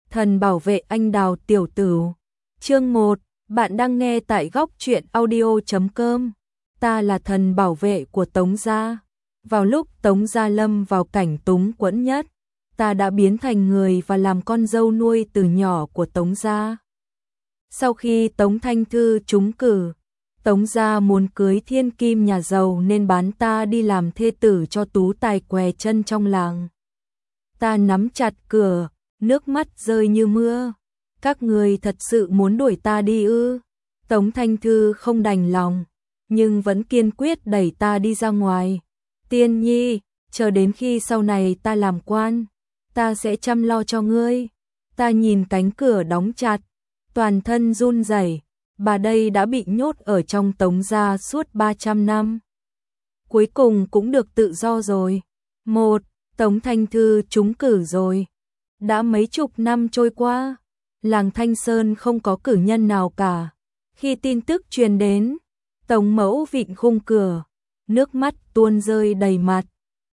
Thần bảo vệ anh Đào tiểu tử. Chương 1, bạn đang nghe tại góc truyện audio.com. Ta là thần bảo vệ của Tống gia. Vào lúc Tống gia lâm vào cảnh túng quẫn nhất, ta đã biến thành người và làm con dâu nuôi từ nhỏ của Tống gia. Sau khi Tống Thanh Thư trúng cử, Tống gia muốn cưới thiên kim nhà giàu nên bán ta đi làm thê tử cho tú tài què chân trong làng. Ta nắm chặt cửa, nước mắt rơi như mưa. Các người thật sự muốn đuổi ta đi ư? Tống Thanh Thư không đành lòng, nhưng vẫn kiên quyết đẩy ta đi ra ngoài. Tiên nhi, chờ đến khi sau này ta làm quan, ta sẽ chăm lo cho ngươi. Ta nhìn cánh cửa đóng chặt, toàn thân run rẩy. Bà đây đã bị nhốt ở trong Tống gia suốt 300 năm. Cuối cùng cũng được tự do rồi. Tống Thanh Thư trúng cử rồi. Đã mấy chục năm trôi qua, làng Thanh Sơn không có cử nhân nào cả. Khi tin tức truyền đến, Tống mẫu vịn khung cửa, nước mắt tuôn rơi đầy mặt.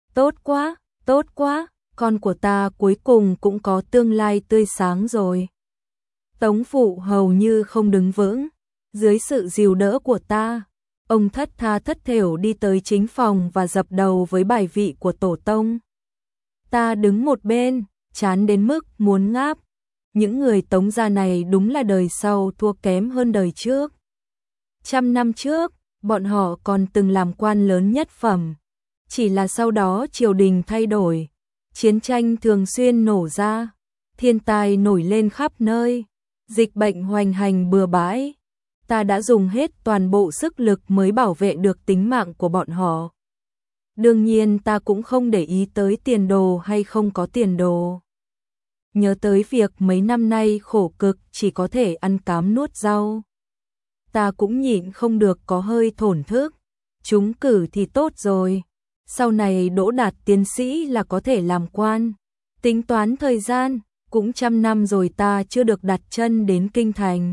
Tốt quá, con của ta cuối cùng cũng có tương lai tươi sáng rồi. Tống phụ hầu như không đứng vững, dưới sự dìu đỡ của ta, ông thất tha thất thểu đi tới chính phòng và dập đầu với bài vị của tổ tông. Ta đứng một bên, chán đến mức muốn ngáp. Những người Tống gia này đúng là đời sau thua kém hơn đời trước. 100 năm trước, bọn họ còn từng làm quan lớn nhất phẩm. Chỉ là sau đó triều đình thay đổi, chiến tranh thường xuyên nổ ra, thiên tai nổi lên khắp nơi, dịch bệnh hoành hành bừa bãi. Ta đã dùng hết toàn bộ sức lực mới bảo vệ được tính mạng của bọn họ. Đương nhiên ta cũng không để ý tới tiền đồ hay không có tiền đồ. Nhớ tới việc mấy năm nay khổ cực chỉ có thể ăn cám nuốt rau. Ta cũng nhịn không được có hơi thổn thức. Trúng cử thì tốt rồi. Sau này đỗ đạt tiến sĩ là có thể làm quan. Tính toán thời gian, cũng 100 năm rồi ta chưa được đặt chân đến kinh thành.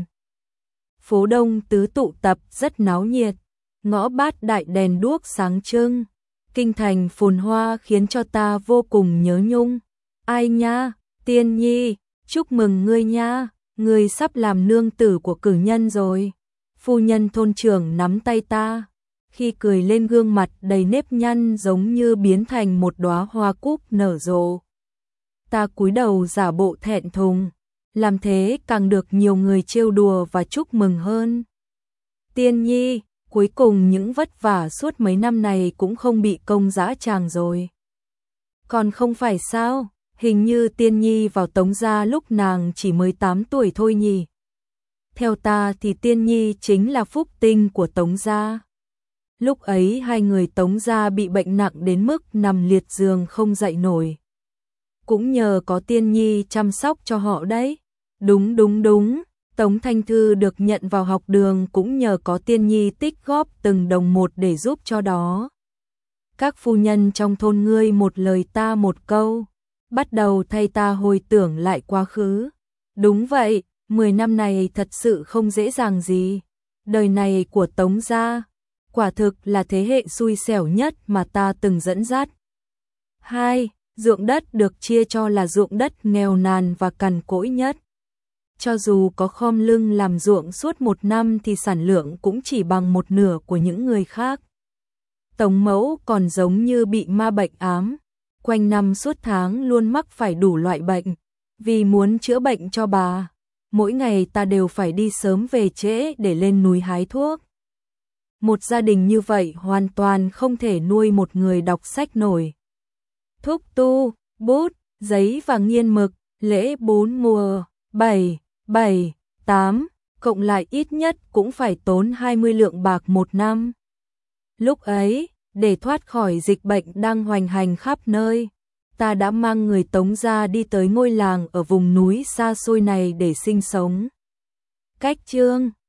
Phố đông tứ tụ tập rất náo nhiệt. Ngõ bát đại đèn đuốc sáng trưng. Kinh thành phồn hoa khiến cho ta vô cùng nhớ nhung. Ai nha, tiên nhi, chúc mừng ngươi nha, ngươi sắp làm nương tử của cử nhân rồi. Phu nhân thôn trưởng nắm tay ta, khi cười lên gương mặt đầy nếp nhăn giống như biến thành một đóa hoa cúc nở rộ. Ta cúi đầu giả bộ thẹn thùng, làm thế càng được nhiều người trêu đùa và chúc mừng hơn. Tiên nhi, cuối cùng những vất vả suốt mấy năm này cũng không bị công dã tràng rồi. Còn không phải sao, hình như tiên nhi vào Tống gia lúc nàng chỉ mới 8 tuổi thôi nhỉ. Theo ta thì tiên nhi chính là phúc tinh của Tống gia. Lúc ấy hai người Tống gia bị bệnh nặng đến mức nằm liệt giường không dậy nổi. Cũng nhờ có tiên nhi chăm sóc cho họ đấy. Đúng. Tống Thanh Thư được nhận vào học đường cũng nhờ có tiên nhi tích góp từng đồng một để giúp cho đó. Các phu nhân trong thôn ngươi một lời ta một câu, bắt đầu thay ta hồi tưởng lại quá khứ. Đúng vậy, 10 năm này thật sự không dễ dàng gì. Đời này của Tống gia, quả thực là thế hệ xui xẻo nhất mà ta từng dẫn dắt. 2. Ruộng đất được chia cho là ruộng đất nghèo nàn và cằn cỗi nhất. Cho dù có khom lưng làm ruộng suốt 1 năm thì sản lượng cũng chỉ bằng 1/2 của những người khác. Tống mẫu còn giống như bị ma bệnh ám, quanh năm suốt tháng luôn mắc phải đủ loại bệnh. Vì muốn chữa bệnh cho bà, mỗi ngày ta đều phải đi sớm về trễ để lên núi hái thuốc. Một gia đình như vậy hoàn toàn không thể nuôi một người đọc sách nổi. Thúc tu, bút, giấy và nghiên mực, lễ 4 mùa, 7, 8, cộng lại ít nhất cũng phải tốn 20 lượng bạc 1 năm. Lúc ấy, để thoát khỏi dịch bệnh đang hoành hành khắp nơi, ta đã mang người Tống gia đi tới ngôi làng ở vùng núi xa xôi này để sinh sống. Cách chương